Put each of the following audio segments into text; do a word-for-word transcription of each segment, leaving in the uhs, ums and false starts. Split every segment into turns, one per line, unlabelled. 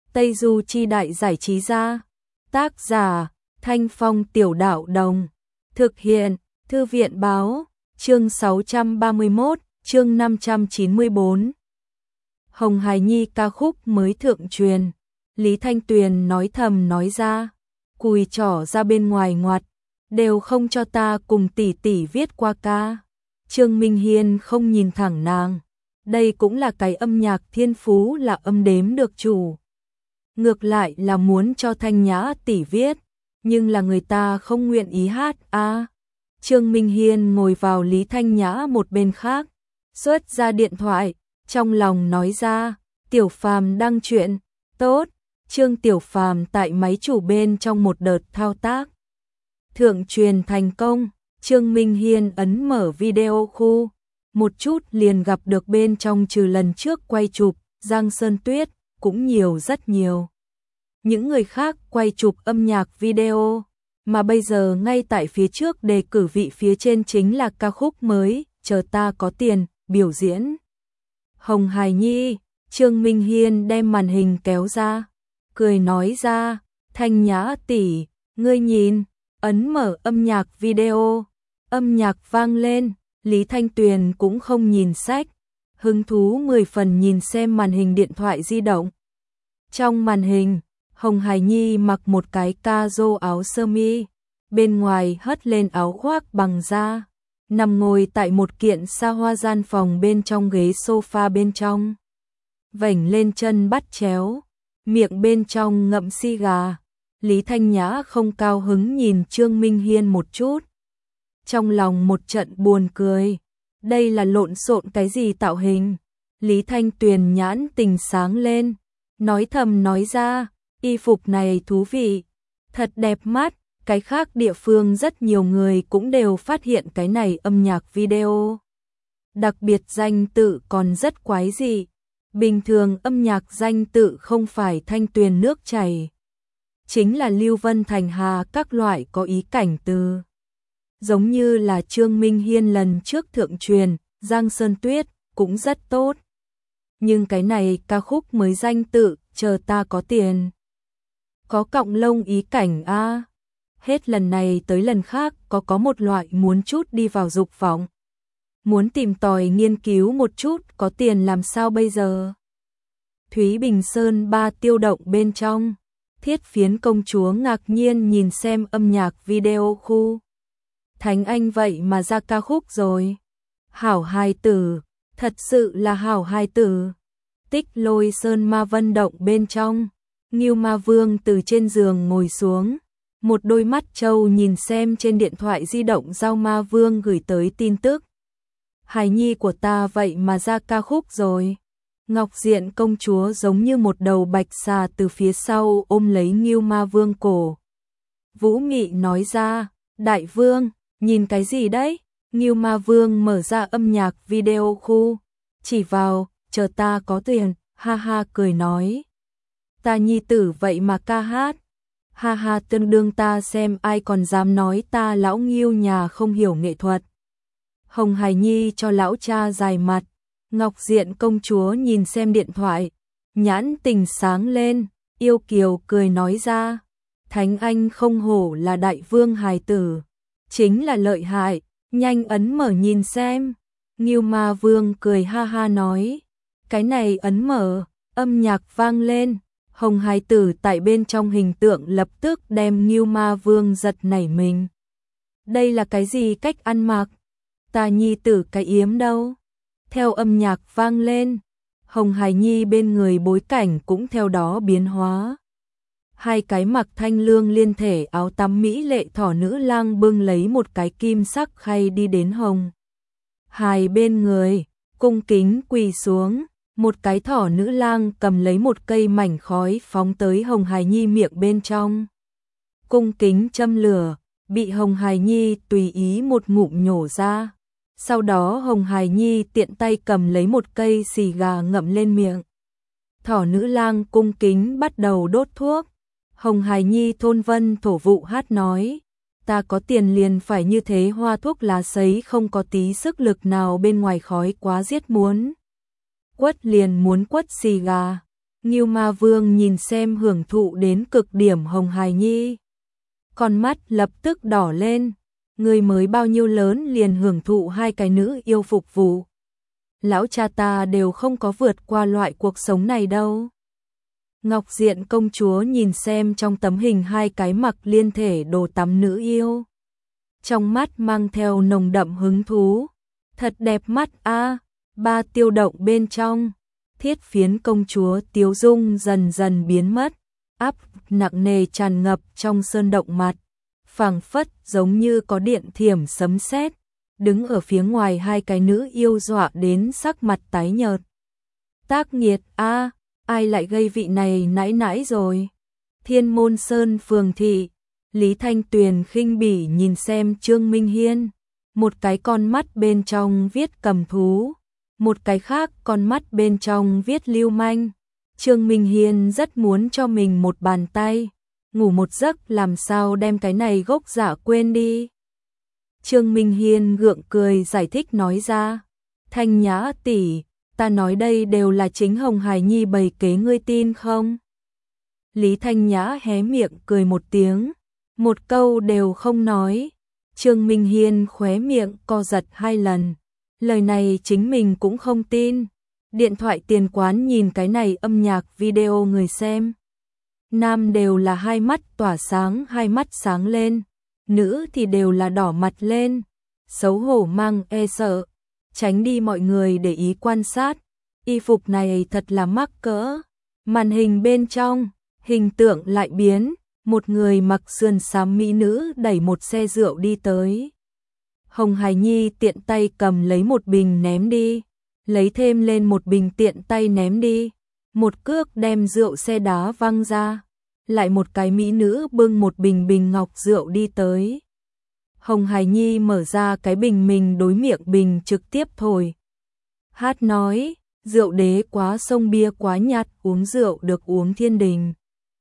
Tây Du Chi Đại Giải Trí Gia. Tác giả Thanh Phong Tiểu Đạo Đồng. Thực hiện Thư viện Báo. Chương sáu trăm ba mươi mốt, chương năm trăm chín mươi bốn. Hồng Hài Nhi ca khúc mới thượng truyền. Lý Thanh Tuyền nói thầm nói ra, cùi trỏ ra bên ngoài ngoặt, đều không cho ta cùng tỷ tỷ viết qua ca. Trương Minh Hiên không nhìn thẳng nàng, đây cũng là cái âm nhạc thiên phú là âm đếm được chủ. Ngược lại là muốn cho Thanh Nhã tỷ viết, nhưng là người ta không nguyện ý hát a. À, Trương Minh Hiên ngồi vào Lý Thanh Nhã một bên khác, xuất ra điện thoại, trong lòng nói ra, Tiểu Phàm đăng chuyện, tốt. Trương Tiểu Phàm tại máy chủ bên trong một đợt thao tác. Thượng truyền thành công, Trương Minh Hiên ấn mở video khu, một chút liền gặp được bên trong trừ lần trước quay chụp, Giang Sơn Tuyết, cũng nhiều rất nhiều. Những người khác quay chụp âm nhạc video, mà bây giờ ngay tại phía trước đề cử vị phía trên chính là ca khúc mới, Chờ Ta Có Tiền, biểu diễn. Hồng Hài Nhi, Trương Minh Hiên đem màn hình kéo ra, cười nói ra, Thanh Nhã tỷ, ngươi nhìn, ấn mở âm nhạc video, âm nhạc vang lên, Lý Thanh Tuyền cũng không nhìn sách, hứng thú mười phần nhìn xem màn hình điện thoại di động. Trong màn hình, Hồng Hài Nhi mặc một cái ca rô áo sơ mi, bên ngoài hất lên áo khoác bằng da, nằm ngồi tại một kiện xa hoa gian phòng bên trong ghế sofa bên trong. Vểnh lên chân bắt chéo, miệng bên trong ngậm xi gà. Lý Thanh Nhã không cao hứng nhìn Trương Minh Hiên một chút. Trong lòng một trận buồn cười, đây là lộn xộn cái gì tạo hình. Lý Thanh Tuyền nhãn tình sáng lên, nói thầm nói ra, y phục này thú vị, thật đẹp mắt. Cái khác địa phương rất nhiều người cũng đều phát hiện cái này âm nhạc video. Đặc biệt danh tự còn rất quái dị. Bình thường âm nhạc danh tự không phải Thanh Tuyền nước chảy, chính là Lưu Vân Thành Hà các loại có ý cảnh từ. Giống như là Trương Minh Hiên lần trước thượng truyền, Giang Sơn Tuyết, cũng rất tốt. Nhưng cái này ca khúc mới danh tự, Chờ Ta Có Tiền. Có cọng lông ý cảnh a. À. Hết lần này tới lần khác có có một loại muốn chút đi vào dục vọng. Muốn tìm tòi nghiên cứu một chút có tiền làm sao bây giờ. Thúy Bình Sơn ba tiêu động bên trong, Thiết Phiến công chúa ngạc nhiên nhìn xem âm nhạc video khu. Thánh Anh vậy mà ra ca khúc rồi. Hảo hài tử, thật sự là hảo hài tử. Tích Lôi Sơn Ma Vân động bên trong, Ngưu Ma Vương từ trên giường ngồi xuống, một đôi mắt trâu nhìn xem trên điện thoại di động Giao Ma Vương gửi tới tin tức. Hài Nhi của ta vậy mà ra ca khúc rồi. Ngọc Diện công chúa giống như một đầu bạch xà từ phía sau ôm lấy Ngưu Ma Vương cổ. Vũ Mị nói ra, Đại Vương, nhìn cái gì đấy? Ngưu Ma Vương mở ra âm nhạc video khu, chỉ vào, Chờ Ta Có Tiền, ha ha cười nói. Ta nhi tử vậy mà ca hát. Ha ha, tương đương ta xem ai còn dám nói ta lão Ngưu nhà không hiểu nghệ thuật. Hồng Hài Nhi cho lão cha dài mặt. Ngọc Diện công chúa nhìn xem điện thoại, nhãn tình sáng lên, yêu kiều cười nói ra, Thánh Anh không hổ là đại vương hài tử, chính là lợi hại, nhanh ấn mở nhìn xem. Ngưu Ma Vương cười ha ha nói, cái này ấn mở, âm nhạc vang lên, Hồng hài tử tại bên trong hình tượng lập tức đem Ngưu Ma Vương giật nảy mình. Đây là cái gì cách ăn mặc? Ta nhi tử cái yếm đâu? Theo âm nhạc vang lên, Hồng Hài Nhi bên người bối cảnh cũng theo đó biến hóa. Hai cái mặc thanh lương liên thể áo tắm mỹ lệ thỏ nữ lang bưng lấy một cái kim sắc khay đi đến Hồng Hài bên người, cung kính quỳ xuống, một cái thỏ nữ lang cầm lấy một cây mảnh khói phóng tới Hồng Hài Nhi miệng bên trong. Cung kính châm lửa, bị Hồng Hài Nhi tùy ý một ngụm nhổ ra. Sau đó Hồng Hài Nhi tiện tay cầm lấy một cây xì gà ngậm lên miệng. Thỏ nữ lang cung kính bắt đầu đốt thuốc. Hồng Hài Nhi thôn vân thổ vụ hát nói, ta có tiền liền phải như thế, hoa thuốc lá sấy không có tí sức lực nào bên ngoài khói quá giết muốn. Quất liền muốn quất xì gà. Ngưu Ma Vương nhìn xem hưởng thụ đến cực điểm Hồng Hải Nhi. Con mắt lập tức đỏ lên, người mới bao nhiêu lớn liền hưởng thụ hai cái nữ yêu phục vụ. Lão cha ta đều không có vượt qua loại cuộc sống này đâu. Ngọc Diện công chúa nhìn xem trong tấm hình hai cái mặc liên thể đồ tắm nữ yêu. Trong mắt mang theo nồng đậm hứng thú. Thật đẹp mắt a. Ba tiêu động bên trong. Thiết Phiến công chúa tiếu dung dần dần biến mất. Áp nặng nề tràn ngập trong sơn động mặt. Phảng phất giống như có điện thiểm sấm sét. Đứng ở phía ngoài hai cái nữ yêu dọa đến sắc mặt tái nhợt. Tác nghiệt a, ai lại gây vị này nãi nãi rồi. Thiên Môn Sơn phường thị. Lý Thanh Tuyền khinh bỉ nhìn xem Trương Minh Hiên. Một cái con mắt bên trong viết cầm thú. Một cái khác con mắt bên trong viết lưu manh. Trương Minh Hiên rất muốn cho mình một bàn tay. Ngủ một giấc làm sao đem cái này gốc giả quên đi. Trương Minh Hiên gượng cười giải thích nói ra. Thanh Nhã tỷ, ta nói đây đều là chính Hồng Hải Nhi bày kế, ngươi tin không? Lý Thanh Nhã hé miệng cười một tiếng. Một câu đều không nói. Trương Minh Hiên khóe miệng co giật hai lần. Lời này chính mình cũng không tin. Điện thoại tiền quán nhìn cái này âm nhạc video người xem. Nam đều là hai mắt tỏa sáng, hai mắt sáng lên. Nữ thì đều là đỏ mặt lên. Xấu hổ mang e sợ. Tránh đi mọi người để ý quan sát. Y phục này thật là mắc cỡ. Màn hình bên trong, hình tượng lại biến. Một người mặc sườn xám mỹ nữ đẩy một xe rượu đi tới. Hồng Hải Nhi tiện tay cầm lấy một bình ném đi. Lấy thêm lên một bình tiện tay ném đi. Một cước đem rượu xe đá văng ra. Lại một cái mỹ nữ bưng một bình bình ngọc rượu đi tới. Hồng Hải Nhi mở ra cái bình mình đối miệng bình trực tiếp thổi. Hát nói, rượu đế quá sông bia quá nhạt, uống rượu được uống thiên đình.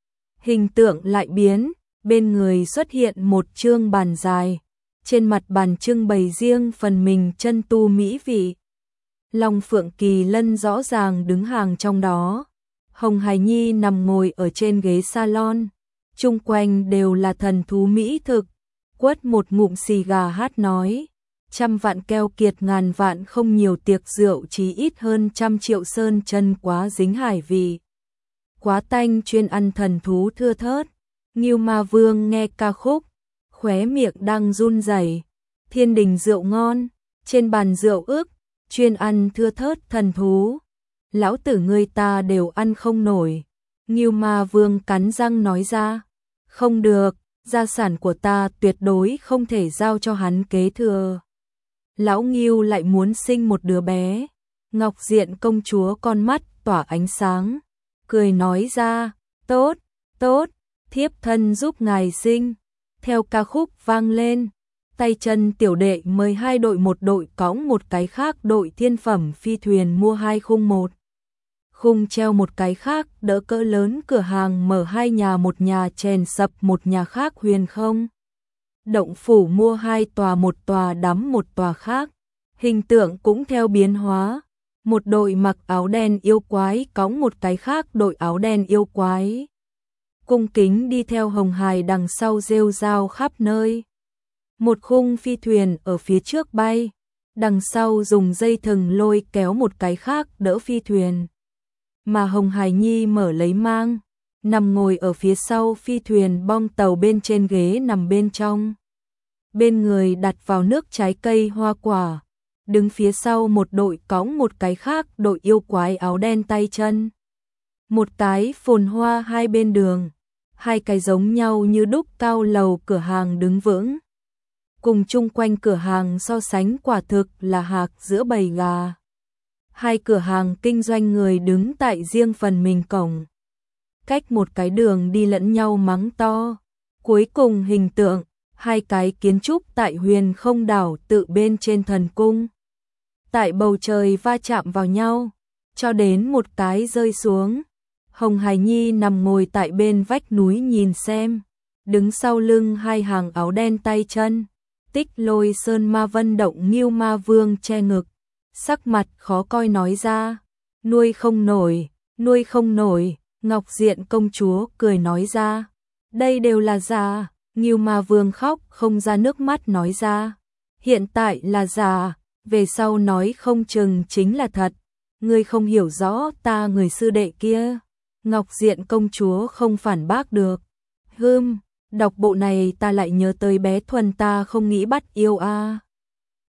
Hình tượng lại biến, bên người xuất hiện một chương bàn dài. Trên mặt bàn trưng bày riêng phần mình chân tu mỹ vị. Long Phượng Kỳ Lân rõ ràng đứng hàng trong đó. Hồng Hải Nhi nằm ngồi ở trên ghế salon. Chung quanh đều là thần thú mỹ thực. Quất một ngụm xì gà hát nói. Trăm vạn keo kiệt ngàn vạn không nhiều tiệc rượu chí ít hơn trăm triệu sơn chân quá dính hải vị. Quá tanh chuyên ăn thần thú thưa thớt. Ngưu Ma Vương nghe ca khúc. Khóe miệng đang run rẩy. Thiên đình rượu ngon. Trên bàn rượu ức. Chuyên ăn thưa thớt thần thú. Lão tử ngươi ta đều ăn không nổi. Ngưu Ma Vương cắn răng nói ra. Không được, gia sản của ta tuyệt đối không thể giao cho hắn kế thừa. Lão Ngưu lại muốn sinh một đứa bé. Ngọc Diện công chúa con mắt tỏa ánh sáng. Cười nói ra, tốt, tốt, thiếp thân giúp ngài sinh. Theo ca khúc vang lên. Tay chân tiểu đệ mời hai đội, một đội cõng một cái khác đội thiên phẩm phi thuyền mua hai khung, một khung treo một cái khác đỡ cỡ lớn cửa hàng mở hai nhà, một nhà chèn sập một nhà khác huyền không. Động phủ mua hai tòa, một tòa đắm một tòa khác. Hình tượng cũng theo biến hóa. Một đội mặc áo đen yêu quái cõng một cái khác đội áo đen yêu quái. Cung kính đi theo Hồng Hải đằng sau rêu rao khắp nơi. Một khung phi thuyền ở phía trước bay, đằng sau dùng dây thừng lôi kéo một cái khác đỡ phi thuyền. Mà Hồng Hải Nhi mở lấy mang, nằm ngồi ở phía sau phi thuyền bong tàu, bên trên ghế nằm bên trong. Bên người đặt vào nước trái cây hoa quả, đứng phía sau một đội cõng một cái khác đội yêu quái áo đen tay chân. Một cái phồn hoa hai bên đường, hai cái giống nhau như đúc cao lầu cửa hàng đứng vững. Cùng chung quanh cửa hàng so sánh quả thực là hạc giữa bầy gà. Hai cửa hàng kinh doanh người đứng tại riêng phần mình cổng. Cách một cái đường đi lẫn nhau mắng to. Cuối cùng hình tượng, hai cái kiến trúc tại huyền không đảo tự bên trên thần cung. Tại bầu trời va chạm vào nhau, cho đến một cái rơi xuống. Hồng Hải Nhi nằm ngồi tại bên vách núi nhìn xem. Đứng sau lưng hai hàng áo đen tay chân. Tích Lôi Sơn Ma Vân Động Ngưu Ma Vương che ngực, sắc mặt khó coi nói ra, nuôi không nổi, nuôi không nổi, Ngọc Diện công chúa cười nói ra. Đây đều là giả, Ngưu Ma Vương khóc không ra nước mắt nói ra. Hiện tại là giả, về sau nói không chừng chính là thật. Ngươi không hiểu rõ ta người sư đệ kia. Ngọc Diện công chúa không phản bác được. Hừm, đọc bộ này ta lại nhớ tới bé Thuần ta không nghĩ bắt yêu a.